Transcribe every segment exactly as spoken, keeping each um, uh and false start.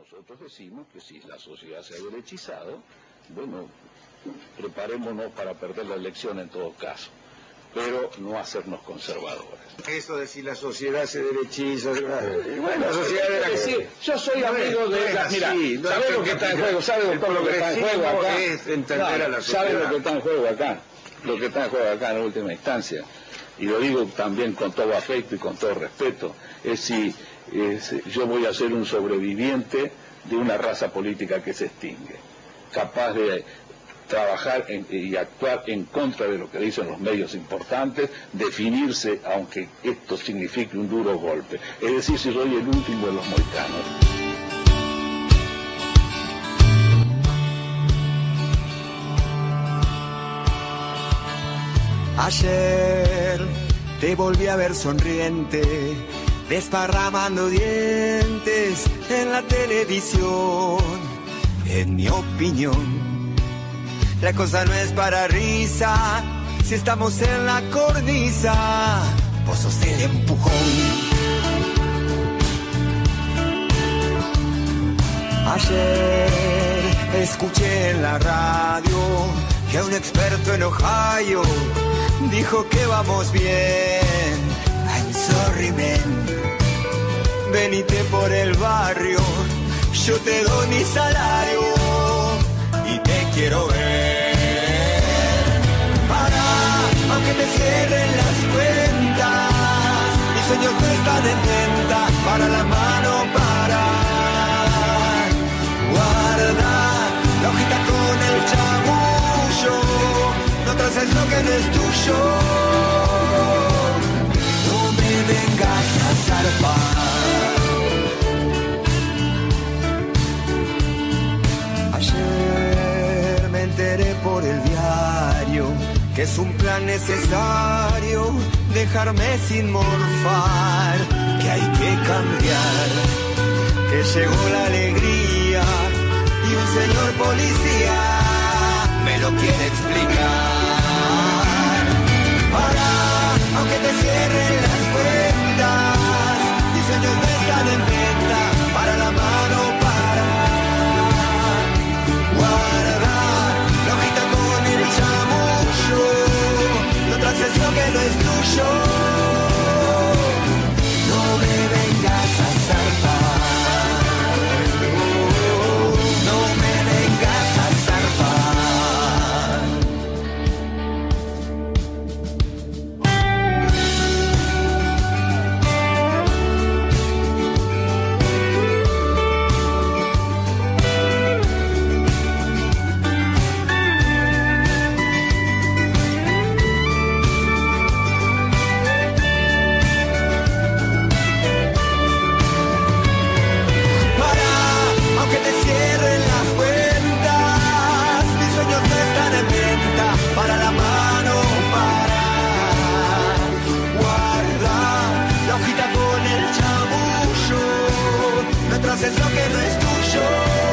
nosotros decimos que si la sociedad se ha derechizado, bueno, preparémonos para perder la elección en todo caso, pero no hacernos conservadores. Eso de si la sociedad se derechiza, eh, bueno, la sociedad de la decir, yo soy amigo de la... Mira, no ¿sabe lo que está en juego? ¿Sabe doctor, lo que está en juego acá? Es entender no, a la sociedad. ¿Sabe lo que está en juego acá? Lo que está en juego acá en última instancia, y lo digo también con todo afecto y con todo respeto, es si es, yo voy a ser un sobreviviente de una raza política que se extingue, capaz de trabajar en, y actuar en contra de lo que dicen los medios importantes, definirse, aunque esto signifique un duro golpe. Es decir, si soy el último de los mohicanos. Ayer te volví a ver sonriente, desparramando dientes en la televisión. En mi opinión, la cosa no es para risa, si estamos en la cornisa, vos sos el empujón. Ayer escuché en la radio que un experto en Ohio dijo que vamos bien. I'm sorry, man. Venite por el barrio, yo te doy mi salario y te quiero ver. Para, aunque te cierren las cuentas, mis sueños no están en venta. Para la mano, para. Guarda la hojita con el chamullo, no traces lo que no es tuyo. No me vengas a zarpar. Ayer me enteré por el diario que es un plan necesario dejarme sin morfar, que hay que cambiar, que llegó la alegría y un señor policía me lo quiere explicar. Para, aunque te cierren las cuentas, mis sueños no están en venta. Para la mano, para. Guarda la hojita con el chamullo, no traces lo que no es tuyo. No me vengas a zarpar. Es lo que no es tuyo.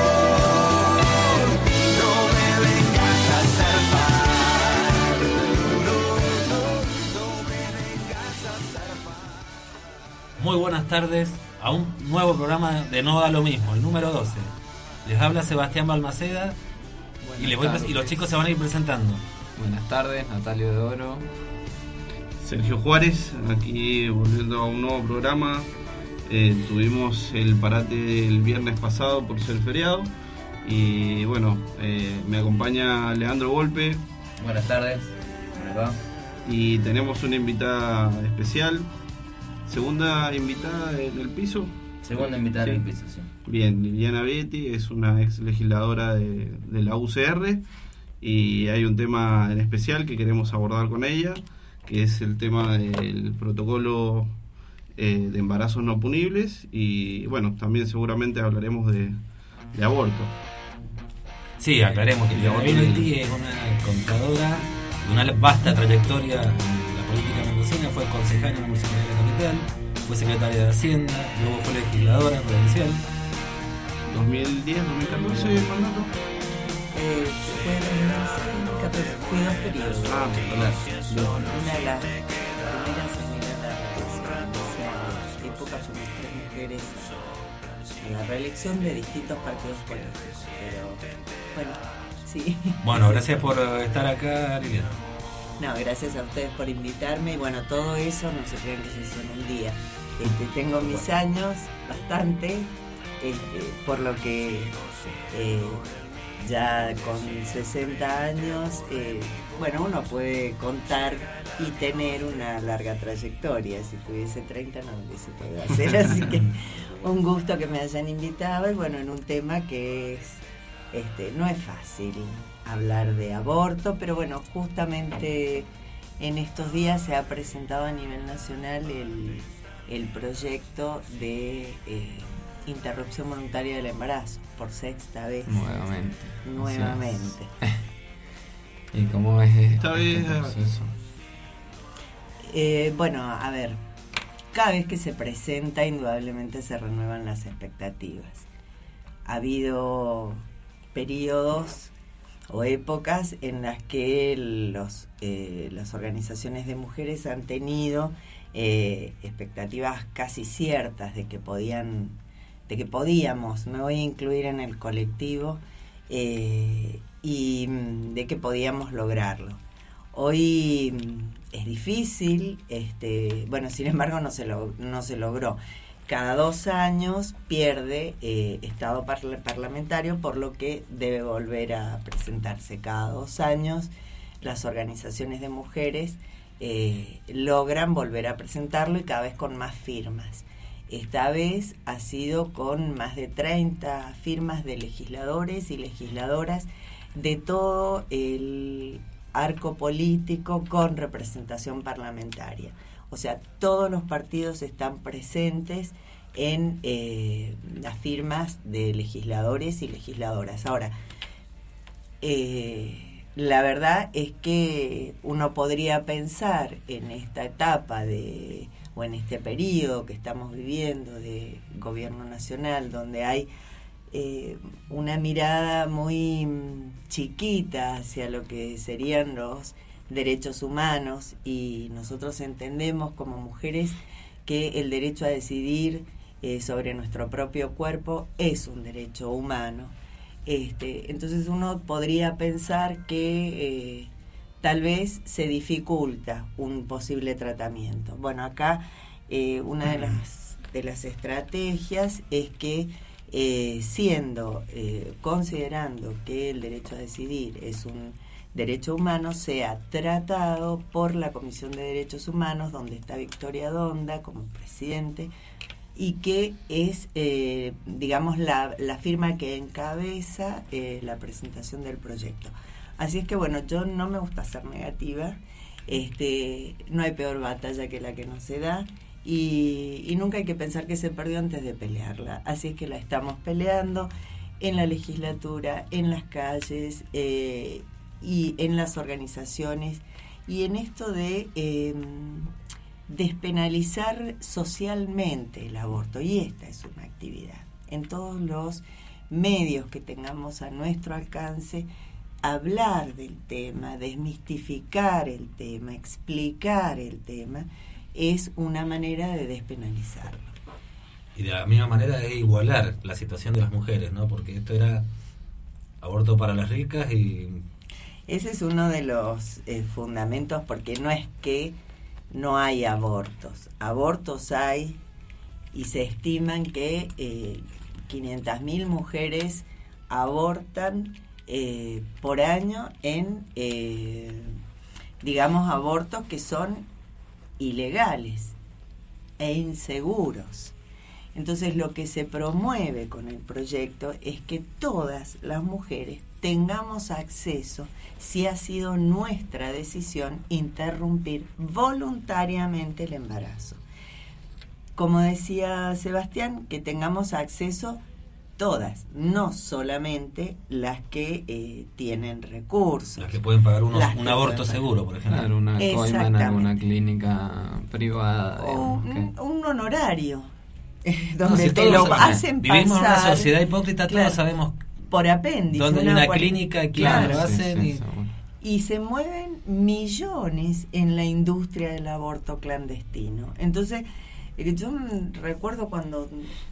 No me vengas a zarpar. No, no, no me vengas a zarpar. Muy buenas tardes a un nuevo programa de No Da Lo Mismo, el número doce. Les habla Sebastián Balmaceda y, les voy y los chicos se van a ir presentando. Buenas tardes, Natalio de Oro. Sergio Juárez, aquí volviendo a un nuevo programa. Eh, tuvimos el parate del viernes pasado por ser feriado y bueno, eh, me acompaña Leandro Volpe. Buenas tardes, ¿cómo les va? Y tenemos una invitada especial, segunda invitada en el piso. Segunda invitada sí. en el piso, sí. Bien, Liliana Betti es una ex legisladora de, de la U C R y hay un tema en especial que queremos abordar con ella, que es el tema del protocolo Eh, de embarazos no punibles y bueno, también seguramente hablaremos de, de aborto. Sí, aclaremos que Liliana Betti es una contadora de una vasta trayectoria en la política mendocina, fue concejal en la Municipalidad de la Capital, fue secretaria de Hacienda, luego fue legisladora provincial. dos mil diez, dos mil catorce mandato. Eh, fue en dos mil catorce, fue dos periodos. Ah, una de las primeras época sobre tres mujeres a la reelección de distintos partidos políticos. Pero bueno, sí. Bueno, gracias por estar acá, Liliana. No, gracias a ustedes por invitarme. Y bueno, todo eso no se crean que se hizo en un día. Este, tengo mis años, bastante, este, por lo que eh, ya con sesenta años, eh, bueno, uno puede contar y tener una larga trayectoria. Si tuviese treinta no lo hubiese podido hacer, así que un gusto que me hayan invitado. Y bueno, en un tema que es, este, no es fácil hablar de aborto, pero bueno, justamente en estos días se ha presentado a nivel nacional el, el proyecto de eh, interrupción voluntaria del embarazo, por sexta vez. Nuevamente. Nuevamente. ¿Y cómo es Esta vez, este proceso? Eh, bueno, a ver, cada vez que se presenta, indudablemente se renuevan las expectativas. Ha habido periodos o épocas en las que los, eh, las organizaciones de mujeres han tenido eh, expectativas casi ciertas de que podían, de que podíamos, me voy a incluir en el colectivo, eh, y de que podíamos lograrlo. Hoy es difícil, este, bueno, sin embargo no se, lo, no se logró. Cada dos años pierde eh, estado parla- parlamentario, por lo que debe volver a presentarse. Cada dos años las organizaciones de mujeres eh, logran volver a presentarlo, y cada vez con más firmas. Esta vez ha sido con más de treinta firmas de legisladores y legisladoras de todo el arco político con representación parlamentaria. O sea, todos los partidos están presentes en eh, las firmas de legisladores y legisladoras. Ahora, eh, la verdad es que uno podría pensar en esta etapa de, o en este periodo que estamos viviendo de gobierno nacional, donde hay eh, una mirada muy chiquita hacia lo que serían los derechos humanos, y nosotros entendemos como mujeres que el derecho a decidir eh, sobre nuestro propio cuerpo es un derecho humano. Este, entonces uno podría pensar que eh, tal vez se dificulta un posible tratamiento. Bueno, acá eh, una de las, de las estrategias es que eh, siendo, eh, considerando que el derecho a decidir es un derecho humano, sea tratado por la Comisión de Derechos Humanos, donde está Victoria Donda como presidente, y que es, eh, digamos, la, la firma que encabeza eh, la presentación del proyecto. Así es que, bueno, yo no me gusta ser negativa, este, no hay peor batalla que la que no se da, y, y nunca hay que pensar que se perdió antes de pelearla. Así es que la estamos peleando en la legislatura, en las calles, eh, y en las organizaciones, y en esto de eh, despenalizar socialmente el aborto. Y esta es una actividad en todos los medios que tengamos a nuestro alcance, hablar del tema, desmistificar el tema, explicar el tema, es una manera de despenalizarlo. Y de la misma manera de igualar la situación de las mujeres, ¿no? Porque esto era aborto para las ricas, y ese es uno de los eh, fundamentos, porque no es que no hay abortos. Abortos hay, y se estiman que eh, quinientas mil mujeres abortan eh, por año en, eh, digamos, abortos que son ilegales e inseguros. Entonces, lo que se promueve con el proyecto es que todas las mujeres tengamos acceso, si ha sido nuestra decisión, interrumpir voluntariamente el embarazo. Como decía Sebastián, que tengamos acceso todas, no solamente las que eh, tienen recursos. las que pueden pagar unos, Las un que aborto pueden seguro, por ejemplo. Claro, una coima en Exactamente. alguna clínica privada. O digamos, que- un, un honorario, eh, No, donde si te todos lo sabemos, hacen vivimos en una pasar, sociedad hipócrita, todos claro, sabemos por apéndice. dónde hay una cual- clínica, quién Claro. lo hacen. sí, y- sí, seguro. Y se mueven millones en la industria del aborto clandestino. Entonces, eh, yo mm, recuerdo cuando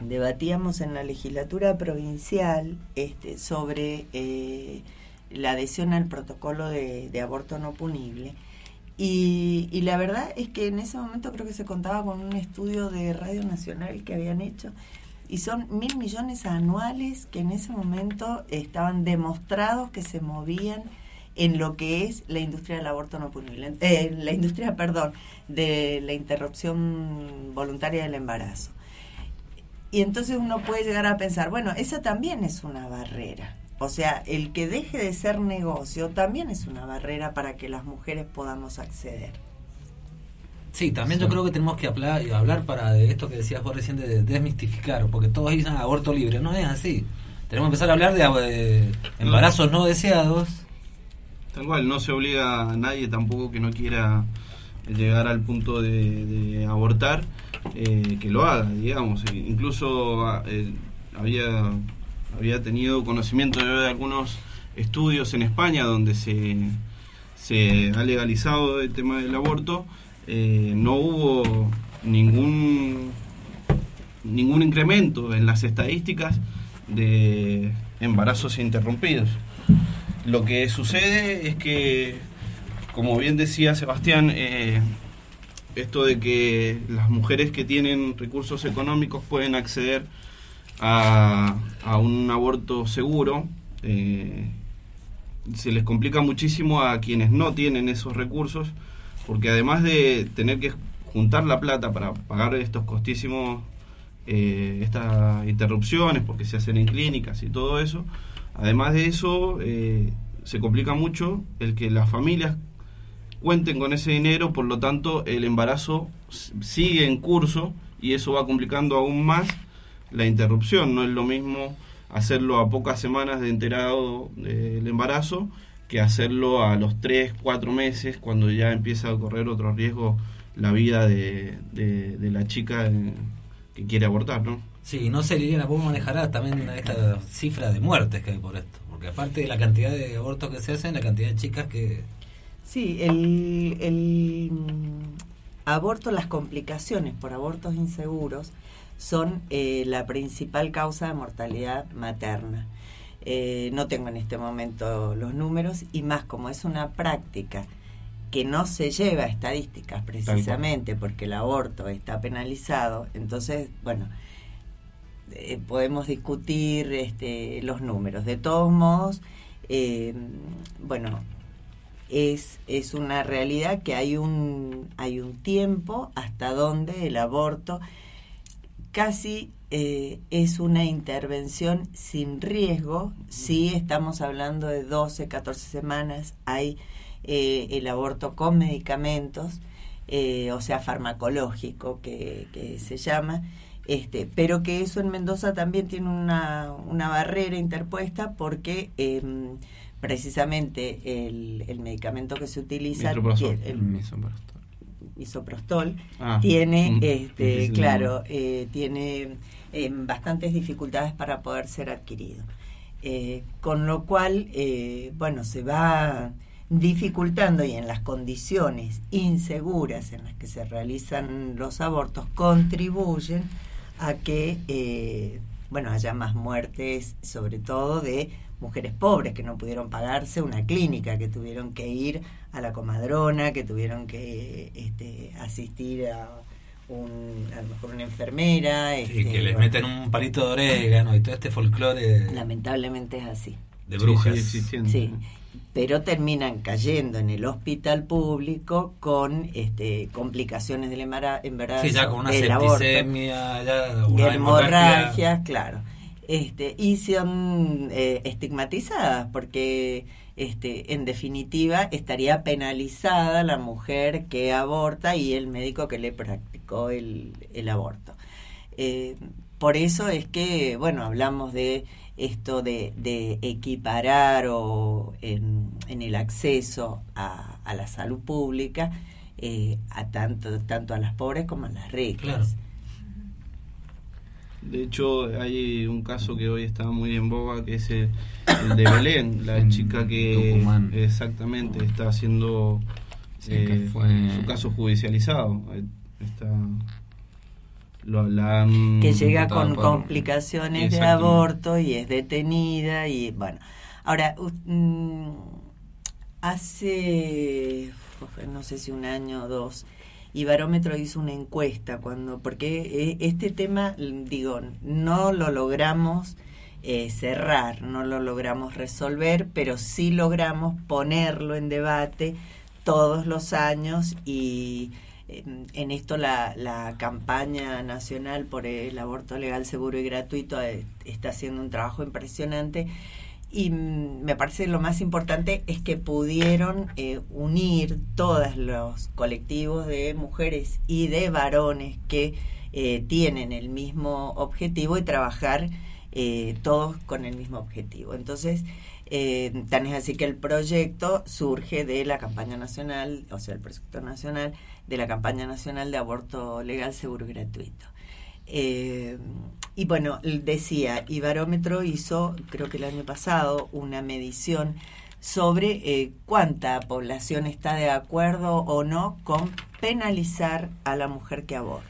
debatíamos en la legislatura provincial este, sobre eh, la adhesión al protocolo de, de aborto no punible. Y, y la verdad es que en ese momento creo que se contaba con un estudio de Radio Nacional que habían hecho, y son mil millones anuales que en ese momento estaban demostrados que se movían en lo que es la industria del aborto no punible, eh, la industria, perdón, de la interrupción voluntaria del embarazo. Y entonces uno puede llegar a pensar, bueno, esa también es una barrera. O sea, el que deje de ser negocio también es una barrera para que las mujeres podamos acceder. Sí, también sí. Yo creo que tenemos que hablar, hablar para de esto que decías vos recién, de desmistificar, porque todos dicen aborto libre, no es así. Tenemos que empezar a hablar de, de embarazos no. no deseados. Tal cual, no se obliga a nadie tampoco que no quiera llegar al punto de, de abortar, eh, que lo haga, digamos. Incluso eh, había... había tenido conocimiento de algunos estudios en España donde se, se ha legalizado el tema del aborto. Eh, no hubo ningún ningún incremento en las estadísticas de embarazos interrumpidos. Lo que sucede es que, como bien decía Sebastián, eh, esto de que las mujeres que tienen recursos económicos pueden acceder A, a un aborto seguro, eh, se les complica muchísimo a quienes no tienen esos recursos, porque además de tener que juntar la plata para pagar estos costísimos eh, estas interrupciones, porque se hacen en clínicas y todo eso, además de eso eh, se complica mucho el que las familias cuenten con ese dinero, por lo tanto el embarazo sigue en curso y eso va complicando aún más la interrupción. No es lo mismo hacerlo a pocas semanas de enterado del embarazo que hacerlo a los tres, cuatro meses, cuando ya empieza a correr otro riesgo la vida de, de, de la chica que quiere abortar, ¿no? Sí, no sé, Liliana, ¿cómo manejará también esta cifra de muertes que hay por esto? Porque aparte de la cantidad de abortos que se hacen, la cantidad de chicas que... Sí, el, el aborto, las complicaciones por abortos inseguros son eh, la principal causa de mortalidad materna. Eh, no tengo en este momento los números, y más como es una práctica que no se lleva a estadísticas precisamente porque el aborto está penalizado, entonces, bueno, eh, podemos discutir este, los números. De todos modos, eh, bueno, es, es una realidad que hay un, hay un tiempo hasta donde el aborto casi eh, es una intervención sin riesgo. Sí, estamos hablando de doce, catorce semanas, hay eh, el aborto con medicamentos, eh, o sea, farmacológico que, que se llama, este, pero que eso en Mendoza también tiene una, una barrera interpuesta porque eh, precisamente el, el medicamento que se utiliza, el, el misoprostol, misoprostol ah, tiene, mm, este, claro, eh, tiene eh, bastantes dificultades para poder ser adquirido. Eh, con lo cual, eh, bueno, se va dificultando, y en las condiciones inseguras en las que se realizan los abortos contribuyen a que, eh, bueno, haya más muertes, sobre todo de mujeres pobres que no pudieron pagarse una clínica, que tuvieron que ir a la comadrona, que tuvieron que este, asistir a un, a lo mejor una enfermera. Sí, este, que les bueno, meten un palito de orégano y todo este folclore. Lamentablemente es así. De brujas. Sí, sí, sí, pero terminan cayendo en el hospital público con este, complicaciones del embarazo, sí, ya con una del septicemia, aborto, ya una hemorragias, claro. Este, y son eh, estigmatizadas porque este, en definitiva estaría penalizada la mujer que aborta y el médico que le practicó el, el aborto. Eh, por eso es que, bueno, hablamos de esto de, de equiparar o en, en el acceso a, a la salud pública eh, a tanto, tanto a las pobres como a las ricas. Claro. De hecho, hay un caso que hoy está muy en boga, que es el, el de Belén, la chica que Tucumán. exactamente está haciendo sí, eh, que fue... su caso judicializado. Está lo, la han que llega imputado con por- complicaciones de Exactamente. aborto y es detenida y bueno. Ahora, u- mm, hace, uf, no sé si un año o dos, Ibarómetro hizo una encuesta cuando, porque eh, este tema, digo, no lo logramos eh, cerrar, no lo logramos resolver, pero sí logramos ponerlo en debate todos los años y en esto la, la campaña nacional por el aborto legal, seguro y gratuito eh, está haciendo un trabajo impresionante y mm, me parece lo más importante es que pudieron eh, unir todos los colectivos de mujeres y de varones que eh, tienen el mismo objetivo y trabajar eh, todos con el mismo objetivo. Entonces, eh, tan es así que el proyecto surge de la campaña nacional, o sea, el proyecto nacional de la campaña nacional de aborto legal, seguro y gratuito. Eh, y bueno, decía, Ibarómetro hizo, creo que el año pasado, una medición sobre eh, cuánta población está de acuerdo o no con penalizar a la mujer que aborta.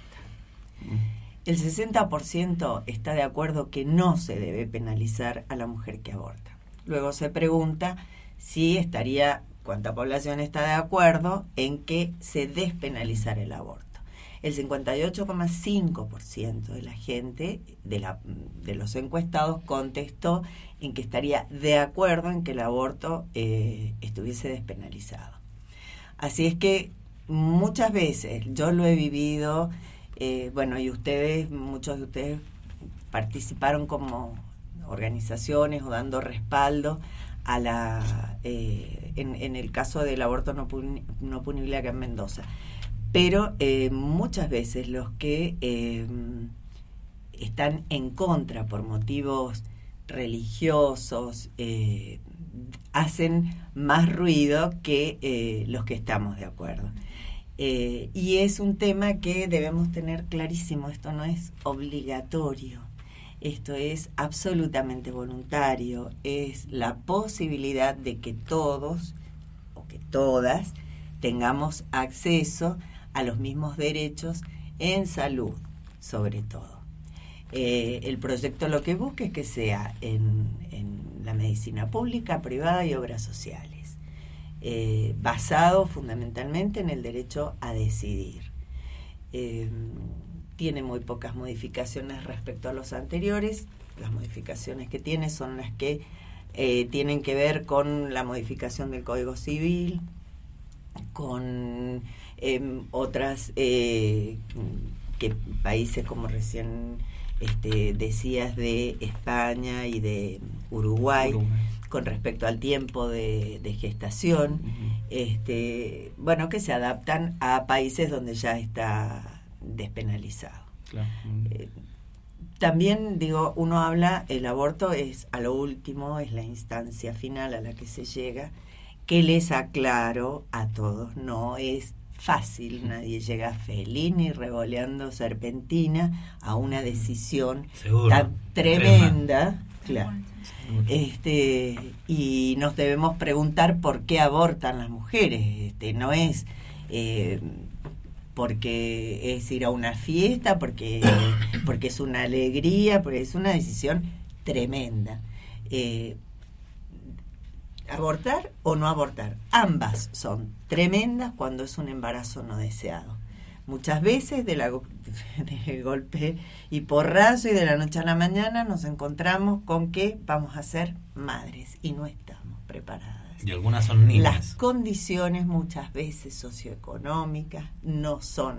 El sesenta por ciento está de acuerdo que no se debe penalizar a la mujer que aborta. Luego se pregunta si estaría, cuánta población está de acuerdo en que se despenalizara el aborto. El cincuenta y ocho coma cinco por ciento de la gente, de, la, de los encuestados, contestó en que estaría de acuerdo en que el aborto eh, estuviese despenalizado. Así es que muchas veces yo lo he vivido, eh, bueno, y ustedes, muchos de ustedes participaron como organizaciones o dando respaldo a la eh, en, en el caso del aborto no, puni, no punible acá en Mendoza. Pero eh, muchas veces los que eh, están en contra por motivos religiosos eh, hacen más ruido que eh, los que estamos de acuerdo. Eh, y es un tema que debemos tener clarísimo, esto no es obligatorio, esto es absolutamente voluntario, es la posibilidad de que todos o que todas tengamos acceso a los mismos derechos en salud, sobre todo. Eh, el proyecto lo que busca es que sea en, en la medicina pública, privada y obras sociales, eh, basado fundamentalmente en el derecho a decidir. Eh, tiene muy pocas modificaciones respecto a los anteriores. Las modificaciones que tiene son las que eh, tienen que ver con la modificación del Código Civil, con eh, otras eh, que países como recién este, decías de España y de Uruguay, Uruguay. Con respecto al tiempo de, de gestación, uh-huh. este, bueno, que se adaptan a países donde ya está despenalizado. Claro. Eh, también digo, uno habla, el aborto es a lo último, es la instancia final a la que se llega, que les aclaro a todos, no es fácil, nadie llega feliz ni revoleando serpentina a una decisión Seguro. tan tremenda, claro. Este, y nos debemos preguntar por qué abortan las mujeres, este, no es eh, porque es ir a una fiesta, porque, porque es una alegría, porque es una decisión tremenda. Eh, abortar o no abortar, ambas son tremendas cuando es un embarazo no deseado. Muchas veces de la, del golpe y porrazo y de la noche a la mañana nos encontramos con que vamos a ser madres y no estamos preparadas. Y algunas son niñas. Las condiciones muchas veces socioeconómicas no son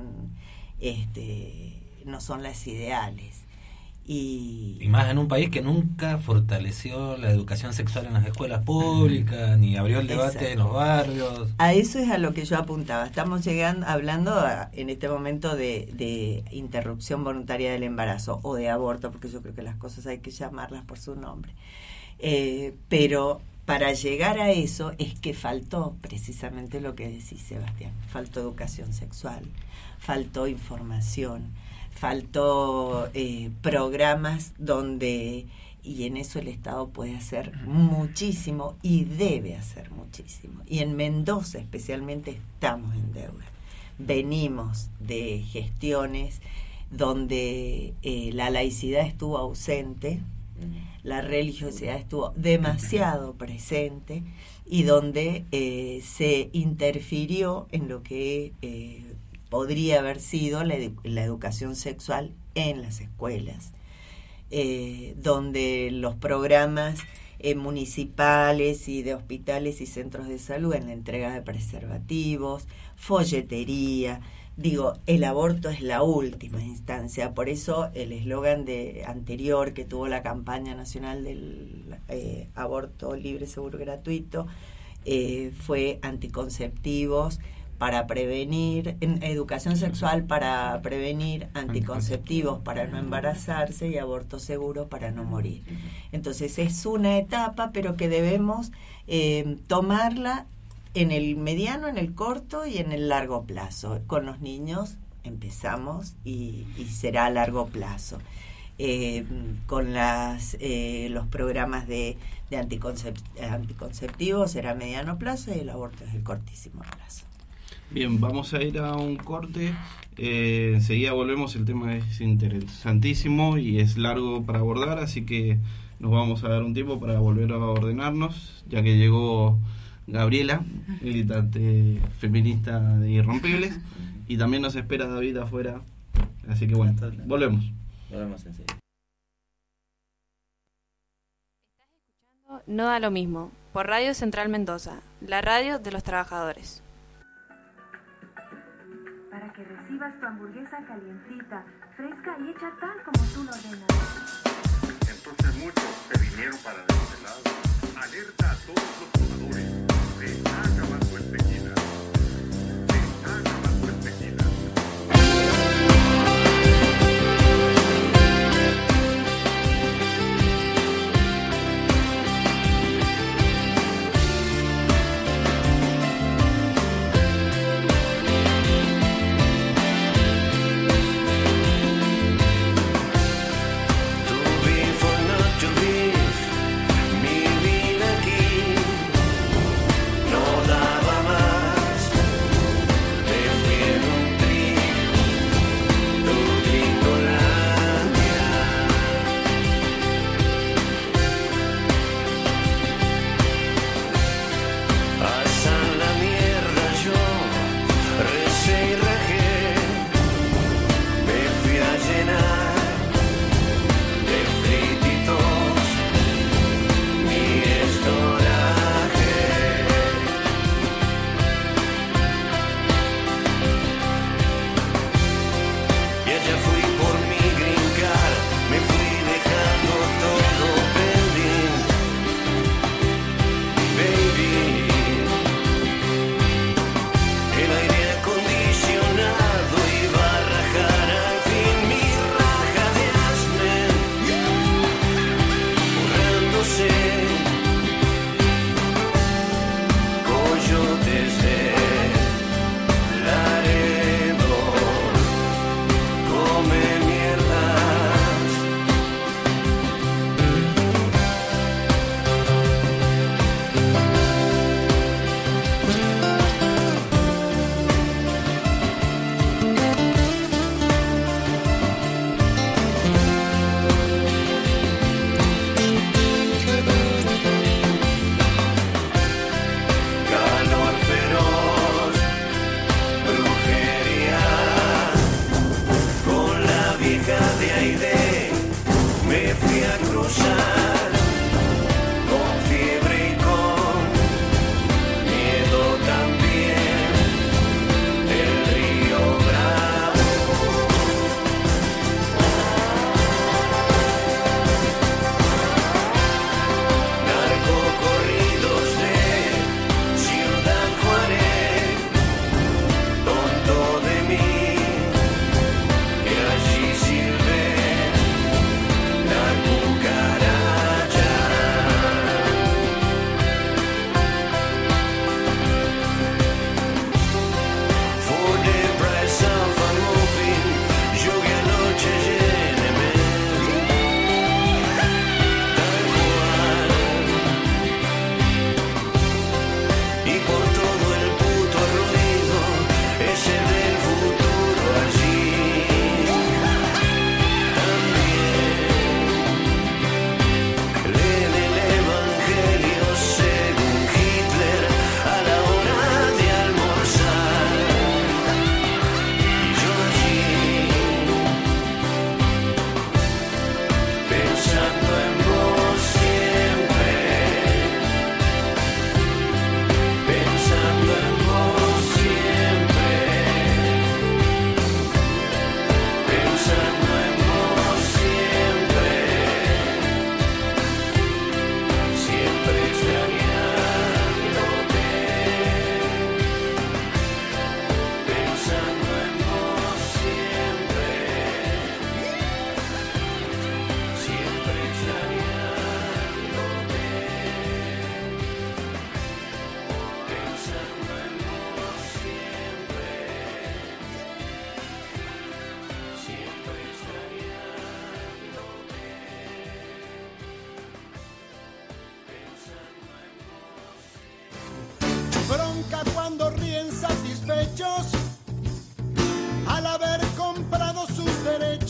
este no son las ideales. Y, y más en un país que nunca fortaleció la educación sexual en las escuelas públicas, ni abrió el debate Exacto. en los barrios. A eso es a lo que yo apuntaba. Estamos llegando, hablando a, en este momento de, de interrupción voluntaria del embarazo o de aborto, porque yo creo que las cosas hay que llamarlas por su nombre. Eh, pero para llegar a eso es que faltó precisamente lo que decís, Sebastián. Faltó educación sexual, faltó información, faltó eh, programas donde, y en eso el Estado puede hacer muchísimo y debe hacer muchísimo. Y en Mendoza especialmente estamos en deuda. Venimos de gestiones donde eh, la laicidad estuvo ausente, la religiosidad estuvo demasiado presente y donde eh, se interfirió en lo que eh, podría haber sido la, edu- la educación sexual en las escuelas, eh, donde los programas eh, municipales y de hospitales y centros de salud en la entrega de preservativos, folletería. Digo, el aborto es la última instancia, por eso el eslogan de anterior que tuvo la campaña nacional del eh, aborto libre, seguro, gratuito, eh, fue anticonceptivos para prevenir, en educación sexual para prevenir, anticonceptivos para no embarazarse y aborto seguro para no morir. Entonces es una etapa, pero que debemos eh, tomarla en el mediano, en el corto y en el largo plazo. Con los niños empezamos y, y será a largo plazo. Eh, con las eh, los programas de, de anticoncep anticonceptivos será a mediano plazo y el aborto es el cortísimo plazo. Bien, vamos a ir a un corte. Eh, enseguida volvemos. El tema es interesantísimo y es largo para abordar, así que nos vamos a dar un tiempo para volver a ordenarnos, ya que llegó Gabriela, militante feminista de Irrompibles, y también nos espera David afuera. Así que bueno, volvemos. Volvemos enseguida. No da lo mismo, por Radio Central Mendoza, la radio de los trabajadores. Para que recibas tu hamburguesa calientita, fresca y hecha tal como tú lo ordenas. Entonces muchos se vinieron para de este lado. Alerta a todos los jugadores de Acabaco en Tequila. De Acabaco en Tequila. Todo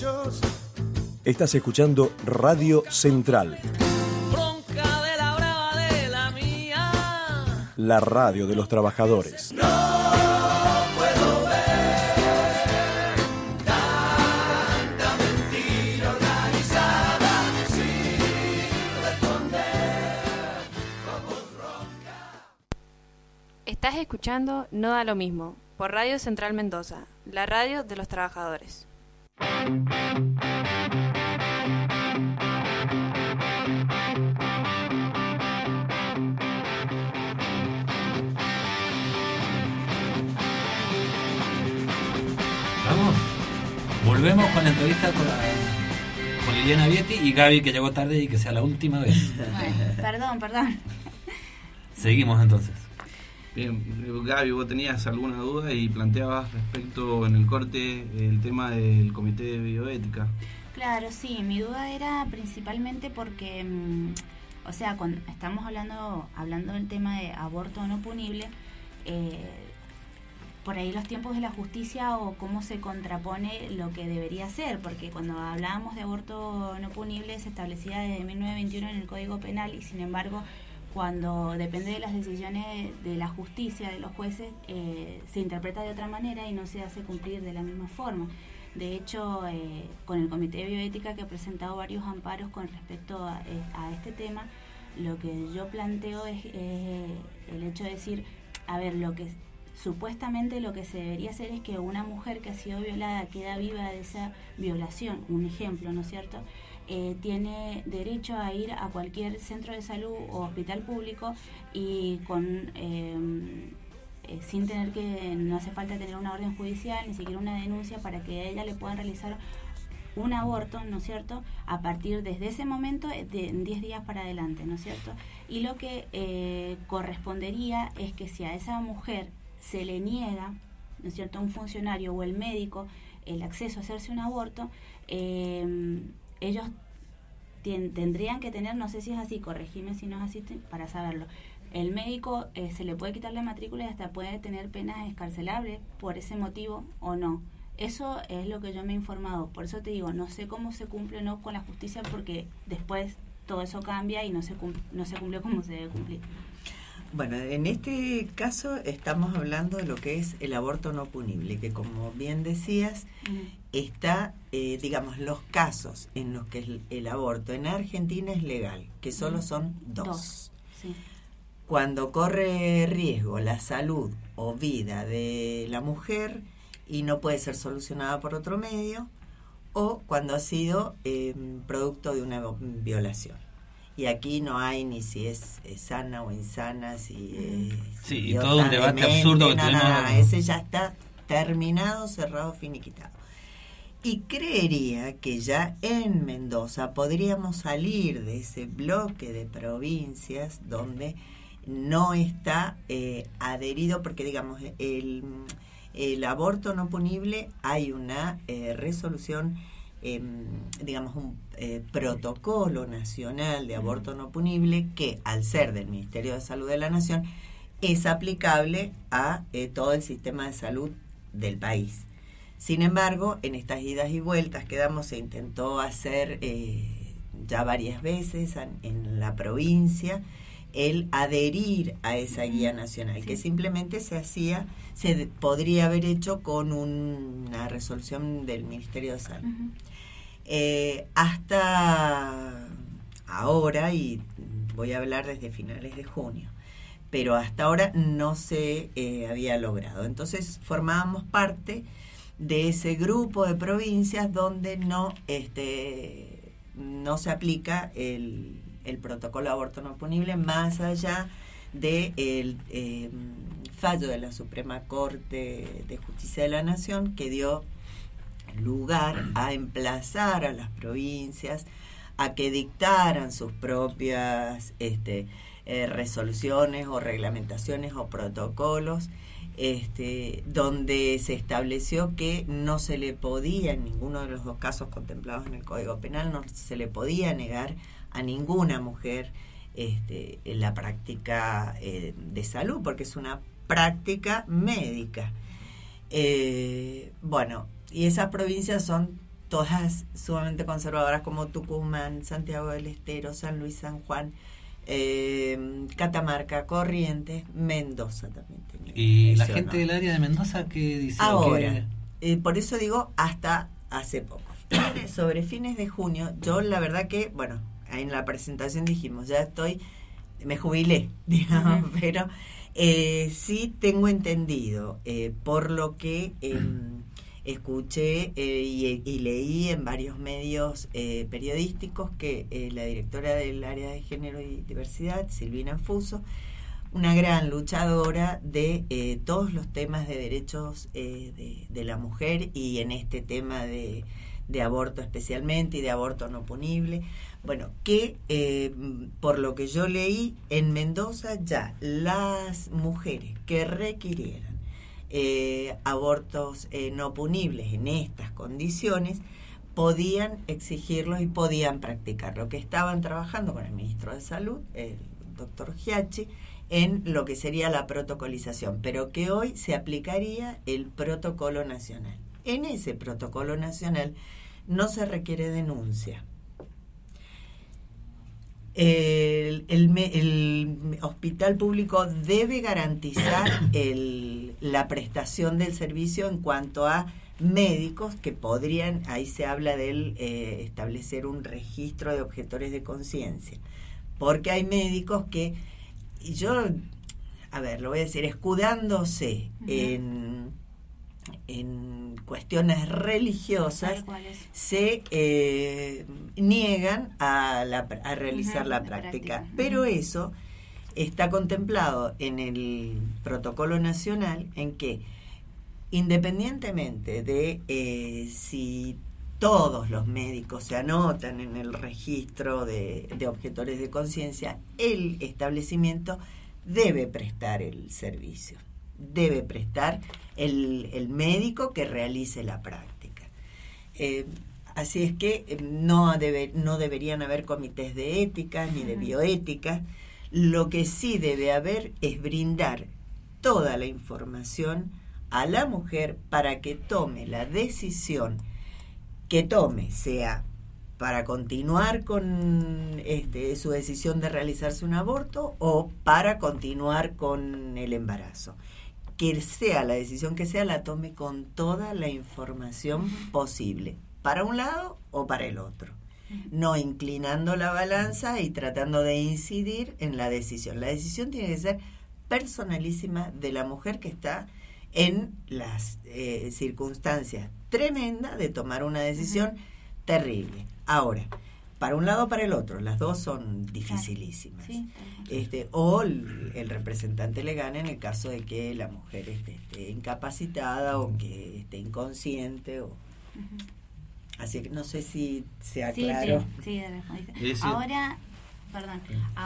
muchos. Estás escuchando Radio Central, Bronca de la brava de la mía. la radio de los trabajadores. No puedo ver tanta mentira organizada sin responder como ronca. Estás escuchando No da lo mismo, por Radio Central Mendoza, la radio de los trabajadores. Vamos, volvemos con la entrevista con, la, con Liliana Vietti y Gaby, que llegó tarde y que sea la última vez. Bueno, perdón, perdón. Seguimos entonces. Bien, Gaby, vos tenías alguna duda y planteabas respecto en el corte el tema del comité de bioética. Claro, sí, mi duda era principalmente porque, mmm, o sea, cuando estamos hablando hablando del tema de aborto no punible, eh, por ahí los tiempos de la justicia o cómo se contrapone lo que debería ser, porque cuando hablábamos de aborto no punible se establecía desde mil novecientos veintiuno en el Código Penal y sin embargo cuando depende de las decisiones de la justicia, de los jueces, eh, se interpreta de otra manera y no se hace cumplir de la misma forma. De hecho, eh, con el Comité de Bioética, que ha presentado varios amparos con respecto a, a este tema, lo que yo planteo es, es el hecho de decir, a ver, lo que supuestamente lo que se debería hacer es que una mujer que ha sido violada queda viva de esa violación, un ejemplo, ¿no es cierto?, Eh, tiene derecho a ir a cualquier centro de salud o hospital público y con eh, eh, sin tener que, no hace falta tener una orden judicial, ni siquiera una denuncia para que a ella le puedan realizar un aborto, ¿no es cierto?, a partir desde ese momento de diez días para adelante, ¿no es cierto? Y lo que eh, correspondería es que si a esa mujer se le niega, ¿no es cierto?, a un funcionario o el médico el acceso a hacerse un aborto, eh, ellos tien, tendrían que tener, no sé si es así, corregime si no es así para saberlo, el médico eh, se le puede quitar la matrícula y hasta puede tener penas escarcelables por ese motivo o no. Eso es lo que yo me he informado, por eso te digo, no sé cómo se cumple o no con la justicia porque después todo eso cambia y no se cumple, no se cumple como se debe cumplir. Bueno, en este caso estamos hablando de lo que es el aborto no punible, que como bien decías, mm. está, eh, digamos, los casos en los que el, el aborto en Argentina es legal, que solo son dos. dos. Sí. Cuando corre riesgo la salud o vida de la mujer y no puede ser solucionada por otro medio, o cuando ha sido eh, producto de una violación. Y aquí no hay ni si es, es sana o insana, si eh, sí, y todo un debate demente, absurdo que no, tenemos. No, no, ese ya está terminado, cerrado, finiquitado. Y creería que ya en Mendoza podríamos salir de ese bloque de provincias donde no está eh, adherido, porque digamos, el, el aborto no punible, hay una eh, resolución, eh, digamos, un eh, protocolo nacional de aborto no punible que, al ser del Ministerio de Salud de la Nación, es aplicable a eh, todo el sistema de salud del país. Sin embargo, en estas idas y vueltas que damos, se intentó hacer eh, ya varias veces en, en la provincia el adherir a esa guía nacional, sí. que simplemente se hacía, se de, podría haber hecho con un, una resolución del Ministerio de Salud. Uh-huh. Eh, hasta ahora, y voy a hablar desde finales de junio, pero hasta ahora no se eh, había logrado. Entonces formábamos parte de ese grupo de provincias donde no, este, no se aplica el, el protocolo de aborto no punible, más allá del de eh, fallo de la Suprema Corte de Justicia de la Nación, que dio lugar a emplazar a las provincias a que dictaran sus propias este, eh, resoluciones o reglamentaciones o protocolos, este, donde se estableció que no se le podía, en ninguno de los dos casos contemplados en el Código Penal, no se le podía negar a ninguna mujer este, en la práctica eh, de salud, porque es una práctica médica. Eh, bueno, y esas provincias son todas sumamente conservadoras como Tucumán, Santiago del Estero, San Luis, San Juan, eh, Catamarca, Corrientes, Mendoza también tenía. ¿Y la Eso, gente ¿no? del área de Mendoza qué dice? Ahora, eh, por eso digo hasta hace poco. Sobre fines de junio, yo la verdad que, bueno, en la presentación dijimos, ya estoy, me jubilé, digamos, uh-huh. pero eh, sí tengo entendido, eh, por lo que eh, escuché eh, y, y leí en varios medios eh, periodísticos, que eh, la directora del área de género y diversidad, Silvina Fuso, una gran luchadora de eh, todos los temas de derechos eh, de, de la mujer, y en este tema de de aborto especialmente y de aborto no punible, bueno, que eh, por lo que yo leí, en Mendoza ya las mujeres que requirieran eh, abortos eh, no punibles en estas condiciones podían exigirlos y podían practicarlo, que estaban trabajando con el ministro de Salud, el doctor Giachi, en lo que sería la protocolización, pero que hoy se aplicaría el protocolo nacional. En ese protocolo nacional no se requiere denuncia. El, el, el hospital público debe garantizar el, la prestación del servicio en cuanto a médicos que podrían, ahí se habla de eh, establecer un registro de objetores de conciencia, porque hay médicos que, y yo, a ver, lo voy a decir, escudándose uh-huh. en en cuestiones religiosas, se eh, niegan a, la, a realizar uh-huh, la, la práctica. práctica. Pero uh-huh. eso está contemplado en el protocolo nacional, en que independientemente de eh, si todos los médicos se anotan en el registro de, de objetores de conciencia, el establecimiento debe prestar el servicio. Debe prestar el, el médico que realice la práctica. Eh, así es que eh, no, debe, no deberían haber comités de ética ni de bioética. Lo que sí debe haber es brindar toda la información a la mujer para que tome la decisión que tome, sea para continuar con este, su decisión de realizarse un aborto o para continuar con el embarazo. Que sea la decisión que sea, la tome con toda la información posible, para un lado o para el otro, no inclinando la balanza y tratando de incidir en la decisión. La decisión tiene que ser personalísima de la mujer que está en las eh, circunstancias tremendas de tomar una decisión uh-huh. terrible. Ahora, para un lado o para el otro, las dos son dificilísimas. Sí. Este, o el, el representante le gana en el caso de que la mujer esté, esté incapacitada o que esté inconsciente. O... Uh-huh. Así que no sé si sea sí, claro. Sí, sí, sí. Ahora, perdón,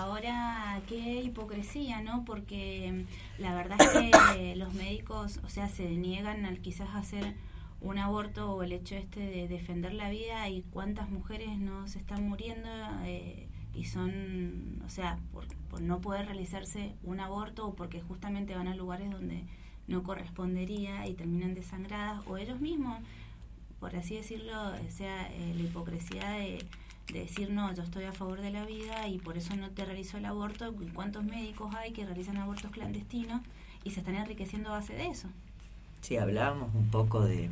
ahora qué hipocresía, ¿no? Porque la verdad es que los médicos, o sea, se niegan al quizás hacer un aborto o el hecho este de defender la vida, y cuántas mujeres no se están muriendo eh, y son, o sea, por, por no poder realizarse un aborto o porque justamente van a lugares donde no correspondería y terminan desangradas, o ellos mismos, por así decirlo, o sea, eh, la hipocresía de, de decir no, yo estoy a favor de la vida y por eso no te realizo el aborto. ¿Y cuántos médicos hay que realizan abortos clandestinos y se están enriqueciendo a base de eso? Sí, hablábamos un poco de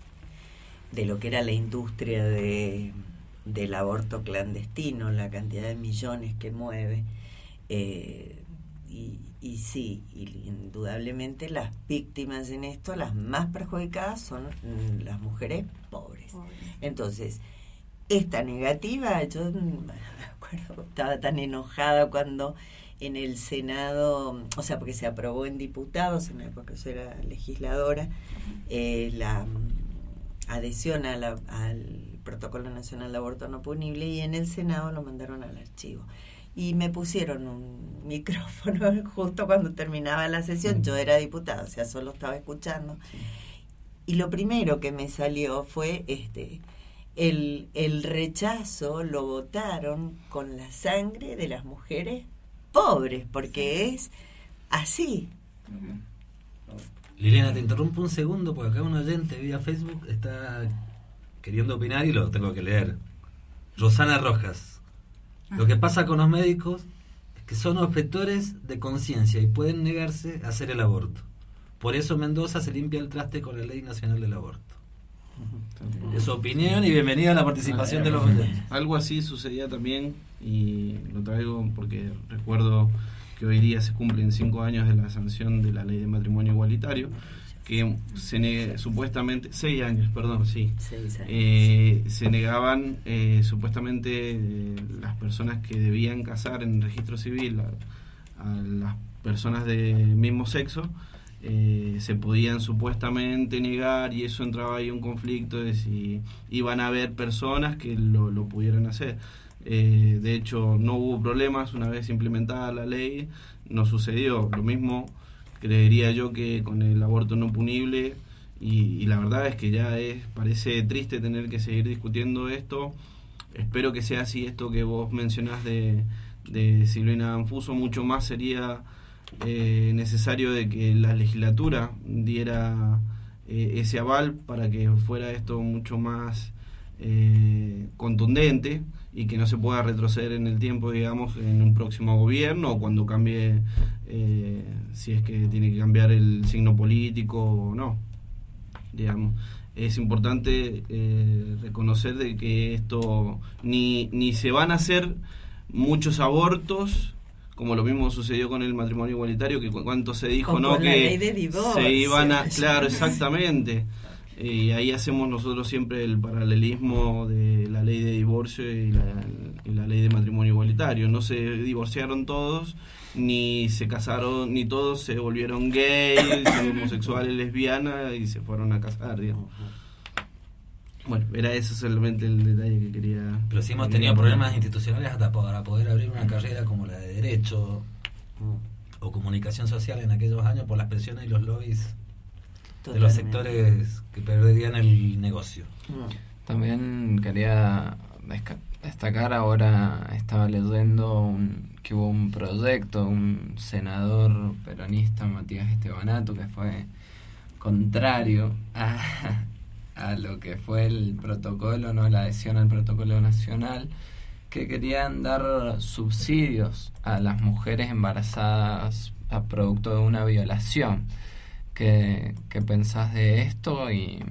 de lo que era la industria de del aborto clandestino, la cantidad de millones que mueve, eh, y, y sí, y indudablemente las víctimas en esto, las más perjudicadas son mm, las mujeres pobres. pobres. Entonces, esta negativa, yo me acuerdo, estaba tan enojada cuando en el Senado, o sea, porque se aprobó en diputados, en la época que yo era legisladora, eh, la adhesión a la, al Protocolo Nacional de Aborto No Punible, y en el Senado lo mandaron al archivo. Y me pusieron un micrófono justo cuando terminaba la sesión. Yo era diputada, o sea, solo estaba escuchando. Y lo primero que me salió fue este el, el rechazo, lo votaron con la sangre de las mujeres pobres, porque sí. es así. Liliana, te interrumpo un segundo porque acá un oyente vía Facebook está queriendo opinar y lo tengo que leer. Rosana Rojas. Lo que pasa con los médicos es que son objetores de conciencia y pueden negarse a hacer el aborto. Por eso Mendoza se limpia el traste con la Ley Nacional del Aborto. Es su opinión y bienvenida a la participación de los oyentes. Algo así sucedía también, y lo traigo porque recuerdo que hoy día se cumplen cinco años de la sanción de la Ley de Matrimonio Igualitario, que se neg- supuestamente, seis años, perdón, sí, Seis años. Eh, se negaban eh, supuestamente eh, las personas que debían casar en el registro civil a, a las personas de mismo sexo. Eh, se podían supuestamente negar, y eso entraba ahí un conflicto de si iban a haber personas que lo, lo pudieran hacer. Eh, de hecho, no hubo problemas una vez implementada la ley, no sucedió. Lo mismo creería yo que con el aborto no punible, y, y la verdad es que ya es parece triste tener que seguir discutiendo esto. Espero que sea así. Esto que vos mencionás de, de Silvina Anfuso, mucho más sería Eh, necesario de que la legislatura diera eh, ese aval para que fuera esto mucho más eh, contundente, y que no se pueda retroceder en el tiempo, digamos, en un próximo gobierno, o cuando cambie, eh, si es que tiene que cambiar el signo político o no, digamos. Es importante eh, reconocer de que esto ni, ni se van a hacer muchos abortos, como lo mismo sucedió con el matrimonio igualitario, que cu- cuánto se dijo, O ¿no? con la Que ley de divorcio. se iban a... Claro, exactamente. Y ahí hacemos nosotros siempre el paralelismo de la ley de divorcio y la, y la ley de matrimonio igualitario. No se divorciaron todos, ni se casaron, ni todos se volvieron gays, homosexuales, lesbianas, y se fueron a casar, digamos. Bueno, era eso solamente el detalle que quería... Pero sí hemos tenido problemas institucionales hasta para poder abrir una carrera como la de Derecho o Comunicación Social en aquellos años, por las presiones y los lobbies de los sectores que perdían el negocio. También quería desca- destacar, ahora estaba leyendo un, que hubo un proyecto, un senador peronista, Matías Estebanato, que fue contrario a, a lo que fue el protocolo, no la adhesión al protocolo nacional, que querían dar subsidios a las mujeres embarazadas a producto de una violación. ¿Qué, qué pensás de esto? Y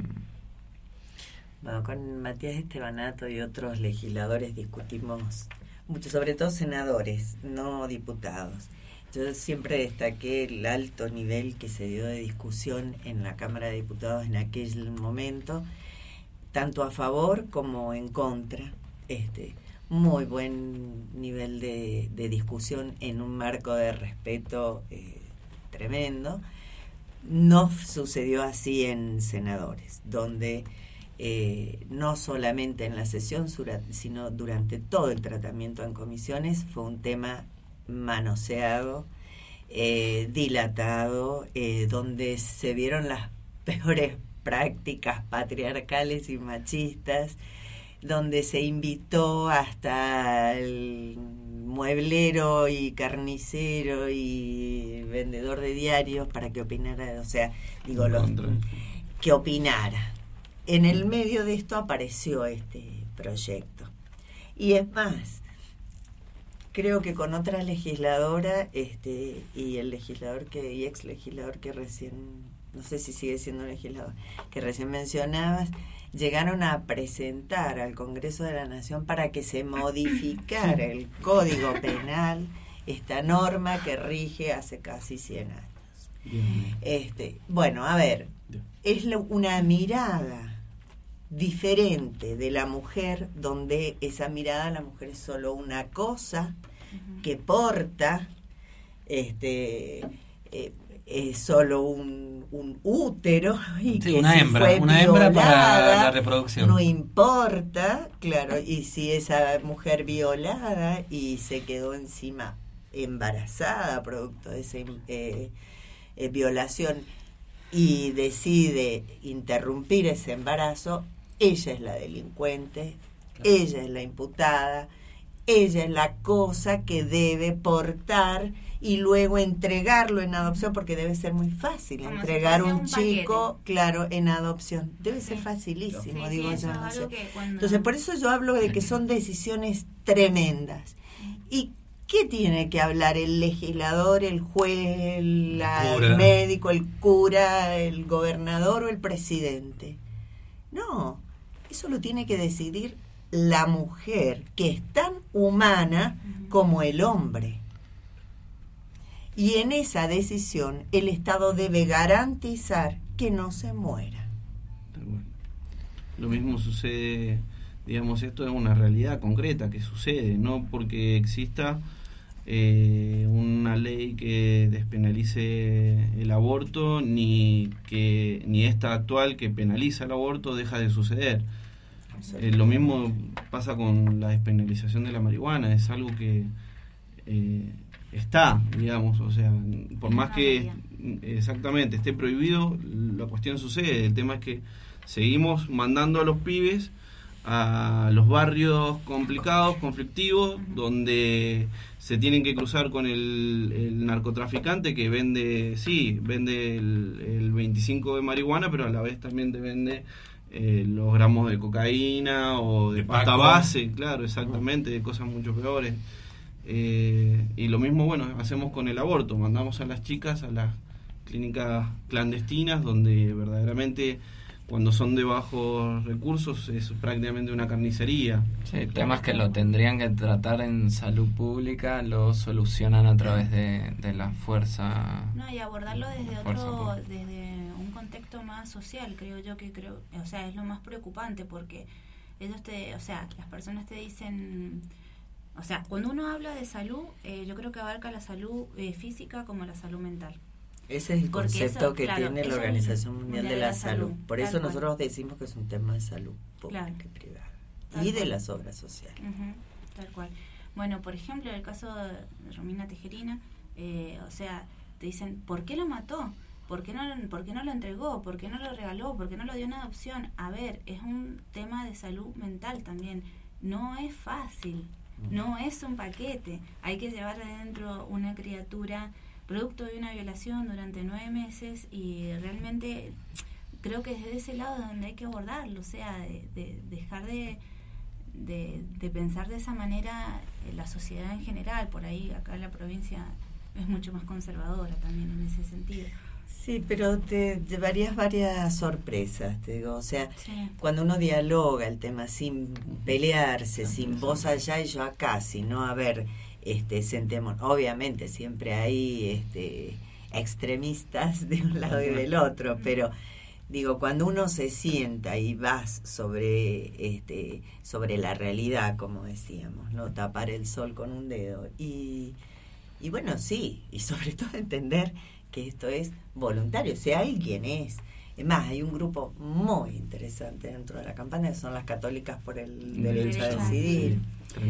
Bueno, con Matías Estebanato y otros legisladores discutimos mucho, sobre todo senadores, no diputados. Yo siempre destaqué el alto nivel que se dio de discusión en la Cámara de Diputados en aquel momento, tanto a favor como en contra. Este, muy buen nivel de, de discusión en un marco de respeto eh, tremendo. No sucedió así en senadores, donde eh, no solamente en la sesión, sino durante todo el tratamiento en comisiones fue un tema manoseado, eh, dilatado, eh, donde se vieron las peores prácticas patriarcales y machistas, donde se invitó hasta el mueblero y carnicero y vendedor de diarios para que opinara, o sea, digo, los, que opinara. En el medio de esto apareció este proyecto. Y es más, creo que con otra legisladora este y el legislador que y ex legislador que recién, no sé si sigue siendo legislador, que recién mencionabas, llegaron a presentar al Congreso de la Nación para que se modificara el Código Penal, esta norma que rige hace casi cien años. Bien. Este, bueno, a ver, es lo, una mirada diferente de la mujer, donde esa mirada la mujer es solo una cosa uh-huh. que porta, este, eh, es solo un, un útero y sí, que una si hembra, fue una violada, hembra para la reproducción. No importa, claro, y si esa mujer violada y se quedó encima embarazada producto de esa eh, eh, violación y decide interrumpir ese embarazo, ella es la delincuente, claro. Ella es la imputada, ella es la cosa que debe portar y luego entregarlo en adopción, porque debe ser muy fácil Como entregar si fuese un, un chico, paquete. claro, en adopción. Debe ser Sí. facilísimo, Sí, digo sí, eso yo. es No algo sé. que cuando- Entonces, por eso yo hablo de que son decisiones tremendas. ¿Y qué tiene que hablar el legislador, el juez, la- Cura. el médico, el cura, el gobernador o el presidente? No, eso lo tiene que decidir la mujer, que es tan humana como el hombre. Y en esa decisión el Estado debe garantizar que no se muera. Tal cual. Lo mismo sucede, digamos, esto es una realidad concreta que sucede, no porque exista eh, una ley que despenalice el aborto, ni que ni esta actual que penaliza el aborto deja de suceder. Eh, lo mismo pasa con la despenalización de la marihuana, es algo que eh, está, digamos, o sea, por más que exactamente esté prohibido, la cuestión sucede. El tema es que seguimos mandando a los pibes a los barrios complicados, conflictivos, donde se tienen que cruzar con el, el narcotraficante que vende, sí, vende el, el veinticinco de marihuana, pero a la vez también te vende eh, los gramos de cocaína o de, De pasta Paco. base, claro, exactamente, de cosas mucho peores. Eh, y lo mismo, bueno, hacemos con el aborto, mandamos a las chicas a las clínicas clandestinas donde verdaderamente cuando son de bajos recursos es prácticamente una carnicería. Sí, temas que lo tendrían que tratar en salud pública lo solucionan a través de, de la fuerza. No, y abordarlo desde Fuerza otro, pública. desde un contexto más social, creo yo que creo, o sea, es lo más preocupante porque ellos te, o sea, las personas te dicen, o sea, cuando uno habla de salud, eh, yo creo que abarca la salud eh, física como la salud mental. Ese es el Porque concepto eso, que claro, tiene la eso es Organización el Mundial de Mundial la, de la Salud. Salud, Por tal eso cual. nosotros decimos que es un tema de salud pública Claro. y privada. Tal Y de cual. las obras sociales. Ujú, tal cual. Bueno, por ejemplo, el caso de Romina Tejerina, eh, o sea, te dicen, ¿por qué lo mató? ¿Por qué, no, ¿Por qué no lo entregó? ¿Por qué no lo regaló? ¿Por qué no lo dio en adopción? A ver, es un tema de salud mental también. No es fácil, no es un paquete. Hay que llevar adentro una criatura producto de una violación durante nueve meses y realmente creo que es de ese lado donde hay que abordarlo, o sea, de, de dejar de, de, de pensar de esa manera en la sociedad en general. Por ahí acá la provincia es mucho más conservadora también en ese sentido. Sí, pero te llevarías varias sorpresas, te digo, o sea, Sí. cuando uno dialoga el tema sin pelearse, sin vos allá y yo acá, sino, a ver, este, sentemos, obviamente siempre hay este, extremistas de un lado y del otro, pero digo, cuando uno se sienta y vas sobre, este, sobre la realidad, como decíamos, no tapar el sol con un dedo, y, y bueno, sí, y sobre todo entender que esto es voluntario, si alguien es. Es más, hay un grupo muy interesante dentro de la campaña que son las católicas por el derecho a decidir.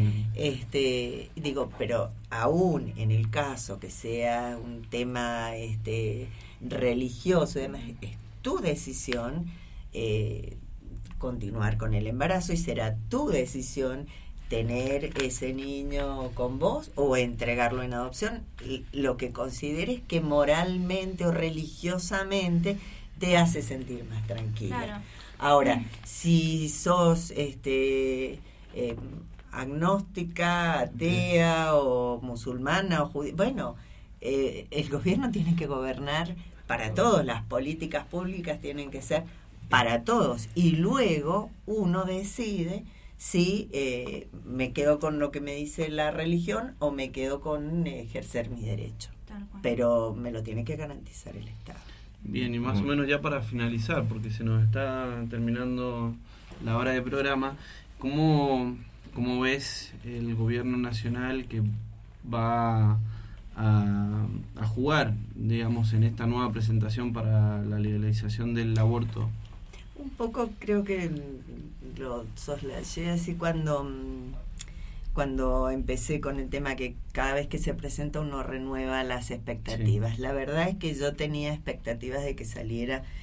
Este, digo, pero aún en el caso que sea un tema este religioso, además, es tu decisión eh, continuar con el embarazo y será tu decisión tener ese niño con vos o entregarlo en adopción, lo que consideres que moralmente o religiosamente te hace sentir más tranquila. Claro. Ahora, si sos este eh, agnóstica, atea o musulmana o judía, bueno, eh, el gobierno tiene que gobernar para todos, las políticas públicas tienen que ser para todos y luego uno decide si eh, me quedo con lo que me dice la religión o me quedo con ejercer mi derecho. Pero me lo tiene que garantizar el Estado. Bien, y más o menos ya para finalizar, porque se nos está terminando la hora de programa, ¿cómo, cómo ves el gobierno nacional que va a, a jugar, digamos, en esta nueva presentación para la legalización del aborto? Un poco creo que lo soslayé así cuando cuando empecé con el tema que cada vez que se presenta uno renueva las expectativas. Sí. La verdad es que yo tenía expectativas de que saliera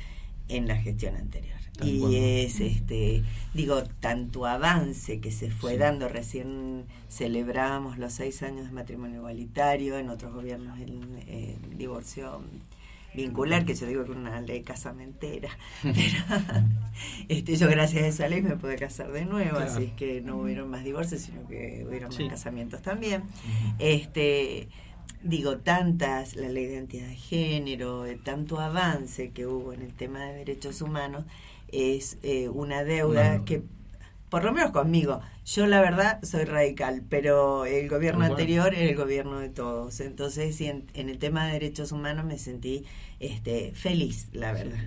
en la gestión anterior. Tal y cual. es, este, digo, tanto avance que se fue Sí. dando. Recién celebrábamos los seis años de matrimonio igualitario, en otros gobiernos el eh, divorcio vincular, que yo digo que es una ley casamentera, pero este, yo gracias a esa ley me pude casar de nuevo, Claro. así es que no hubieron más divorcios, sino que hubieron Sí. más casamientos también. Este, digo, tantas, la ley de identidad de género, eh, tanto avance que hubo en el tema de derechos humanos, es eh, una deuda Una- que, por lo menos conmigo, yo la verdad soy radical, pero el gobierno Tal cual. anterior era el gobierno de todos. Entonces, sí, en, en el tema de derechos humanos me sentí este, feliz, la verdad.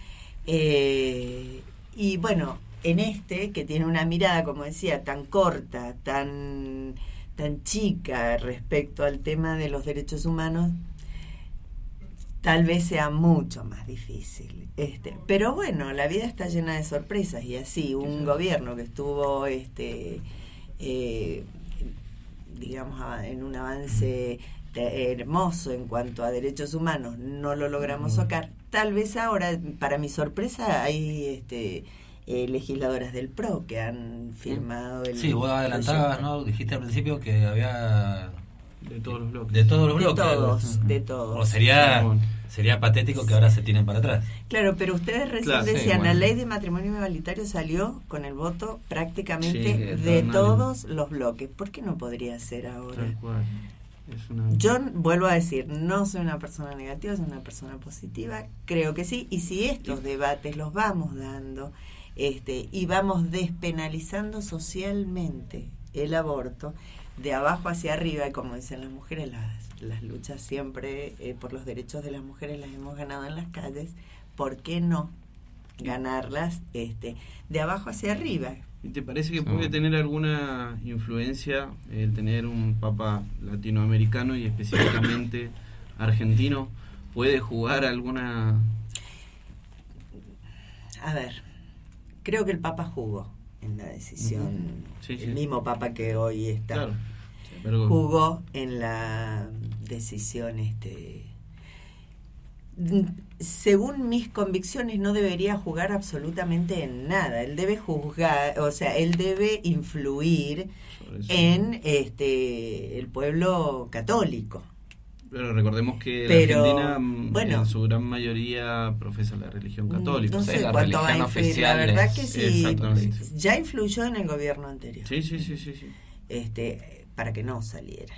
Eh, y bueno, en este, que tiene una mirada, como decía, tan corta, tan, tan chica respecto al tema de los derechos humanos, tal vez sea mucho más difícil. Este, pero bueno, la vida está llena de sorpresas y así un gobierno que estuvo, este, eh, digamos, a- en un avance te- hermoso en cuanto a derechos humanos, no lo logramos sacar. Tal vez ahora, para mi sorpresa, hay este, eh, legisladoras del P R O que han firmado el Sí, vos adelantabas, proyecto. ¿no? Dijiste al principio que había De todos los bloques. de todos los De bloques. todos, de todos. O sería, Bueno. sería patético que ahora se tiren para atrás. Claro, pero ustedes recién Claro, sí, decían, bueno. la ley de matrimonio igualitario salió con el voto prácticamente Sí, que de está todos los bloques. ¿Por qué no podría ser ahora? Tal cual. Es una... Yo vuelvo a decir, no soy una persona negativa, soy una persona positiva, creo que sí, y si estos debates los vamos dando este y vamos despenalizando socialmente el aborto, de abajo hacia arriba, y como dicen las mujeres, las, las luchas siempre eh, por los derechos de las mujeres las hemos ganado en las calles, ¿por qué no ganarlas este de abajo hacia arriba? ¿Y te parece que Sí. puede tener alguna influencia el tener un papa latinoamericano y específicamente argentino? ¿Puede jugar alguna...? A ver, creo que el Papa jugó en la decisión, Ujú. Sí, sí. el mismo Papa que hoy está, Claro. Pero- jugó en la decisión, este, según mis convicciones no debería jugar absolutamente en nada, él debe juzgar, o sea, él debe influir sobre eso. en este el pueblo católico. Pero recordemos que Pero, la Argentina mm, bueno. en su gran mayoría profesa la religión católica. No Sí, sé la cuánto va a religión influir, la oficial verdad es- que sí, Exactamente. ya influyó en el gobierno anterior. Sí, sí, sí, sí, sí. este para que no saliera.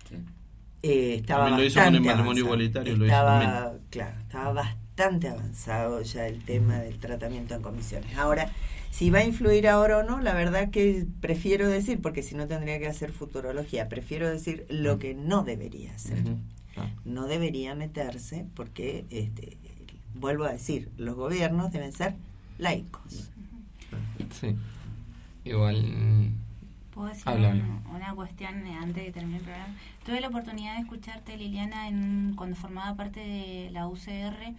Eh, estaba También lo hizo con el bastante matrimonio avanzado. igualitario, lo hizo Estaba, también. claro, estaba bastante avanzado ya el tema del tratamiento en comisiones. Ahora, si va a influir ahora o no, la verdad que prefiero decir, porque si no tendría que hacer futurología, prefiero decir lo que no debería hacer. Ujú. Ah. No debería meterse porque, este, vuelvo a decir, los gobiernos deben ser laicos. Sí. Igual. ¿Puedo decir Habla, un- habla. una cuestión eh, antes de que termine el programa? Tuve la oportunidad de escucharte, Liliana, en, cuando formaba parte de la U C R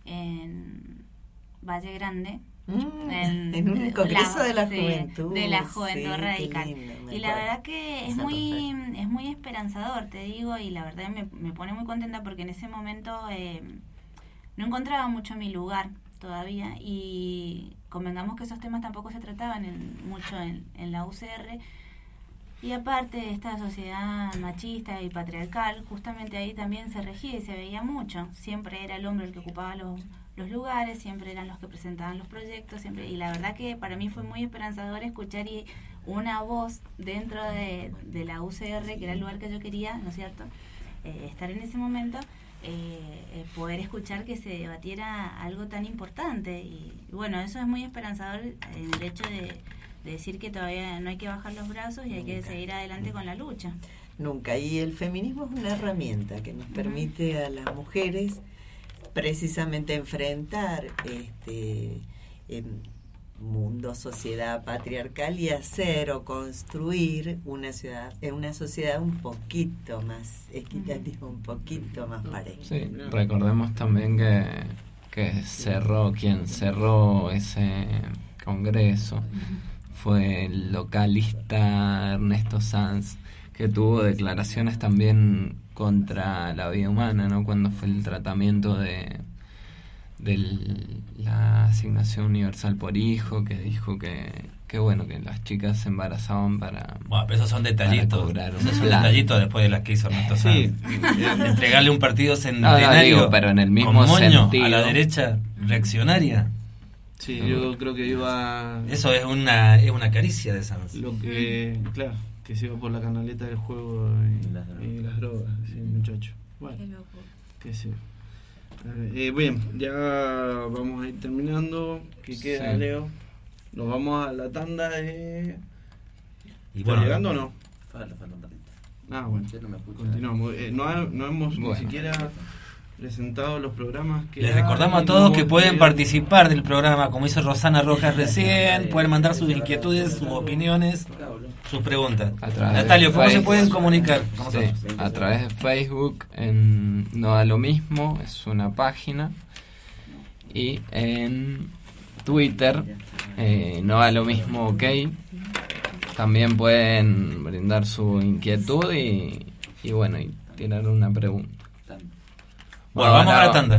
en Valle Grande. Mm, En, en un congreso de la sí, juventud. de la sí, juventud qué radical. lindo, me Y la acuerdo. verdad que es Esa muy es muy esperanzador, te digo, y la verdad me, me pone muy contenta porque en ese momento eh, no encontraba mucho mi lugar todavía, y convengamos que esos temas tampoco se trataban en- mucho en, en la U C R. Y aparte de esta sociedad machista y patriarcal, justamente ahí también se regía y se veía mucho. Siempre era el hombre el que ocupaba los, los lugares, siempre eran los que presentaban los proyectos, siempre. Y la verdad que para mí fue muy esperanzador escuchar y una voz dentro de, de la U C R, que era el lugar que yo quería, ¿no es cierto?, eh, estar en ese momento, eh, eh, poder escuchar que se debatiera algo tan importante. Y bueno, eso es muy esperanzador en el hecho de de decir que todavía no hay que bajar los brazos y hay que seguir adelante con la lucha. Nunca. Y el feminismo es una herramienta que nos permite a las mujeres precisamente enfrentar este em, mundo, sociedad patriarcal y hacer o construir una ciudad, eh, una sociedad un poquito más equitativa, un poquito más pareja. Sí, recordemos también que, que cerró, quien cerró ese congreso fue el localista Ernesto Sanz, que tuvo declaraciones también contra la vida humana, ¿no? Cuando fue el tratamiento de, de la asignación universal por hijo, que dijo que, que bueno, que las chicas se embarazaban para... Bueno, pero esos son detallitos. Esos son plan. detallitos después de las que hizo Ernesto Sanz. Sí. Entregarle un partido centenario no, no, digo, pero en el mismo con moño sentido. A la derecha reaccionaria. Sí, yo creo que iba... Eso es una, es una caricia de Sanz. Lo que, claro, que se iba por la canaleta del juego y, y las drogas, y las drogas sí, muchacho. Bueno, Qué loco. qué sé. Eh, bien, ya vamos a ir terminando. ¿Qué queda, Sí. Leo? Nos vamos a la tanda de... Y ¿Está bueno, llegando o no? Falta, falta un ratito. Ah, bueno, Yo no me escucho. continuamos. Eh, no, ha- no hemos Bueno. ni siquiera presentado los programas que les hay, recordamos a no todos hemos que pueden leído. participar del programa, como hizo Rosana Rojas recién, pueden mandar sus inquietudes, sus opiniones, sus preguntas. A través Natalio, de ¿cómo se Facebook. pueden comunicar con Sí, nosotros? a través de Facebook, en No Da Lo Mismo, es una página. Y en Twitter, eh, No Da Lo Mismo, ok. También pueden brindar su inquietud y, y bueno, y tirar una pregunta. Bueno, vamos a la tanda.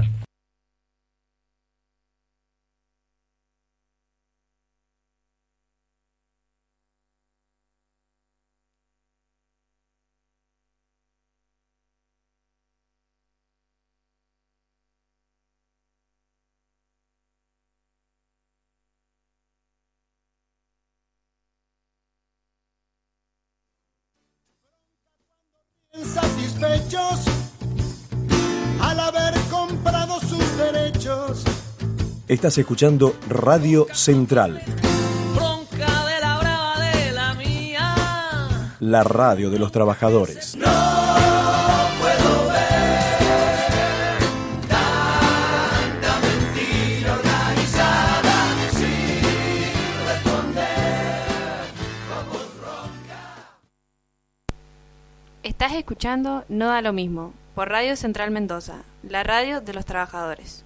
Satisfechos al haber comprado sus derechos. Estás escuchando Radio Central, Bronca de la brava de la mía. la radio de los trabajadores. No puedo ver tanta mentira organizada sin responder como ronca. Estás escuchando No Da Lo Mismo, por Radio Central Mendoza, la radio de los trabajadores.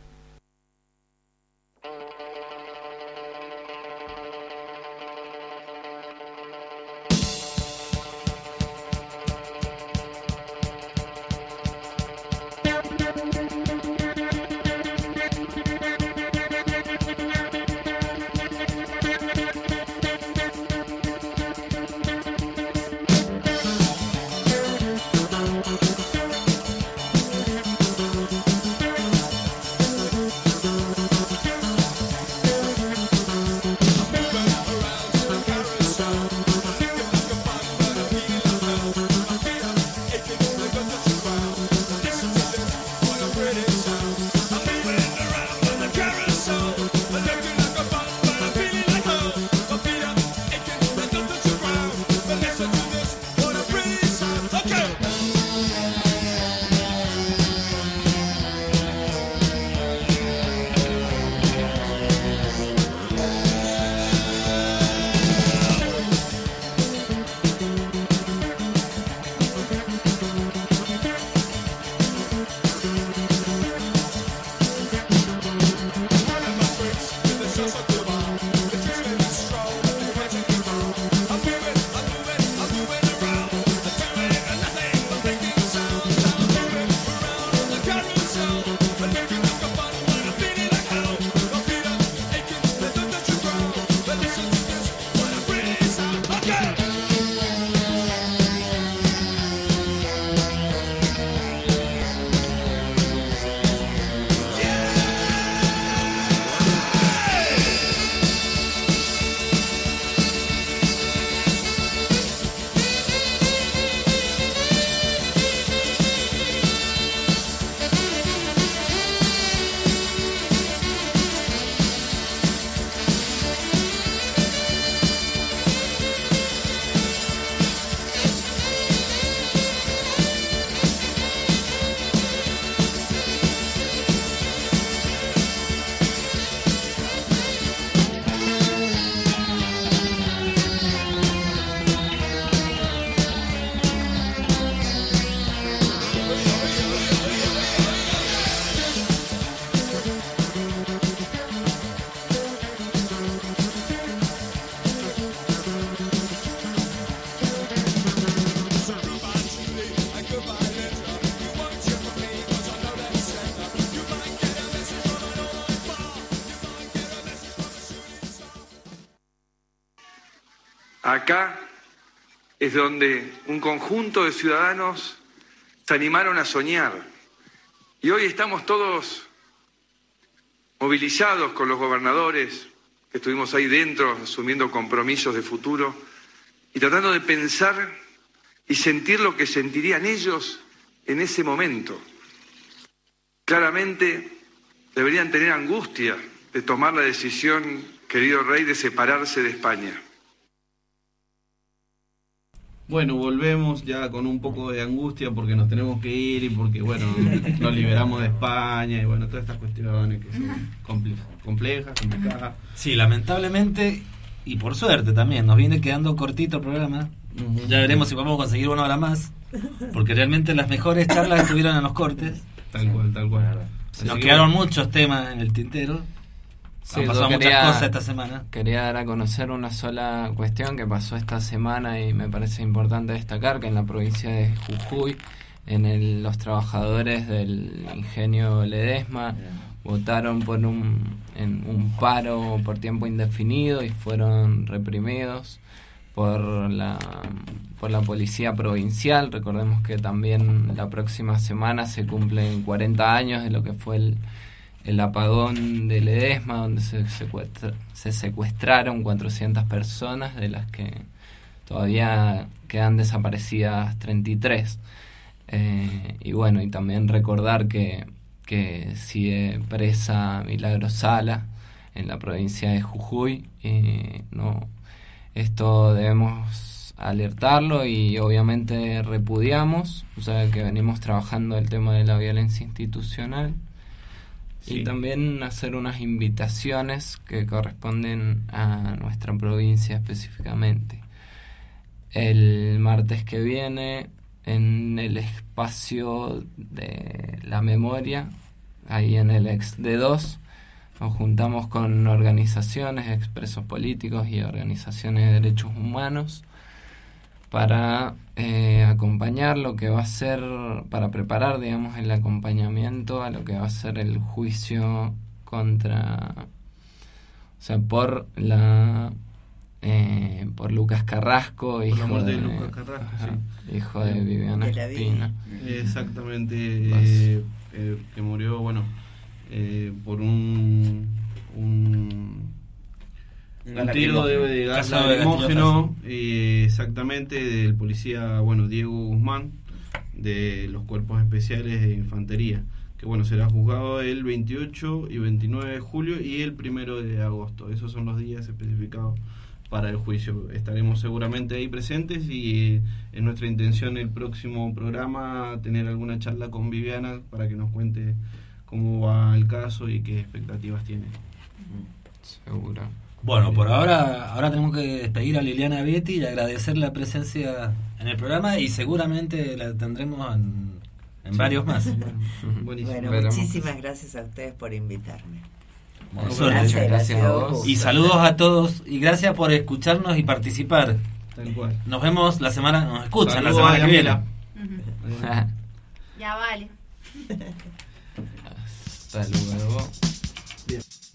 Acá es donde un conjunto de ciudadanos se animaron a soñar. Y hoy estamos todos movilizados con los gobernadores, que estuvimos ahí dentro asumiendo compromisos de futuro y tratando de pensar y sentir lo que sentirían ellos en ese momento. Claramente deberían tener angustia de tomar la decisión, querido rey, de separarse de España. Bueno, volvemos ya con un poco de angustia porque nos tenemos que ir y porque, bueno, nos liberamos de España y, bueno, todas estas cuestiones que son complejas, complejas, complicadas. Sí, lamentablemente, y por suerte también, nos viene quedando cortito el programa. Uh-huh. Ya veremos si podemos conseguir una hora más, porque realmente las mejores charlas estuvieron en los cortes. Tal cual, tal cual. Nos quedaron muchos temas en el tintero. Sí, Han pasado quería, muchas cosas esta semana. Quería dar a conocer una sola cuestión que pasó esta semana y me parece importante destacar, que en la provincia de Jujuy, en el, los trabajadores del ingenio Ledesma votaron por un, en un paro por tiempo indefinido y fueron reprimidos por la, por la policía provincial. Recordemos que también la próxima semana se cumplen cuarenta años de lo que fue el el apagón de Ledesma, donde se, secuestra, se secuestraron cuatrocientas personas, de las que todavía quedan desaparecidas treinta y tres. Eh, y bueno, y también recordar que, que sigue presa Milagros Sala en la provincia de Jujuy. Y no, esto debemos alertarlo y obviamente repudiamos, o sea que venimos trabajando el tema de la violencia institucional. Sí. Y también hacer unas invitaciones que corresponden a nuestra provincia específicamente. El martes que viene, en el espacio de la memoria, ahí en el ex D dos, nos juntamos con organizaciones, expresos políticos y organizaciones de derechos humanos para eh, acompañar lo que va a ser, para preparar, digamos, el acompañamiento a lo que va a ser el juicio contra, o sea, por la, eh, por Lucas Carrasco, por hijo la muerte de, de Lucas Carrasco, ajá, sí. hijo de Viviana de Espina. Exactamente, eh, eh, que murió, bueno, eh, por un, un un tiro de, de gas lacrimógeno, eh, exactamente, del policía, bueno, Diego Guzmán, de los cuerpos especiales de infantería, que bueno, será juzgado el veintiocho y veintinueve de julio y el primero de agosto. Esos son los días especificados para el juicio. Estaremos seguramente ahí presentes y eh, es nuestra intención el próximo programa tener alguna charla con Viviana para que nos cuente cómo va el caso y qué expectativas tiene. Seguro. Bueno, por ahora ahora tenemos que despedir a Liliana Vietti y agradecer la presencia en el programa y seguramente la tendremos en, en sí. varios más. Bueno, muchísimas gracias a ustedes por invitarme. Bueno, gracias, gracias a vos. Y saludos a todos y gracias por escucharnos y participar. Tal cual. Nos vemos la semana, nos escuchan saludos la semana que viene. Uh-huh. Ya vale. Hasta luego. Bien.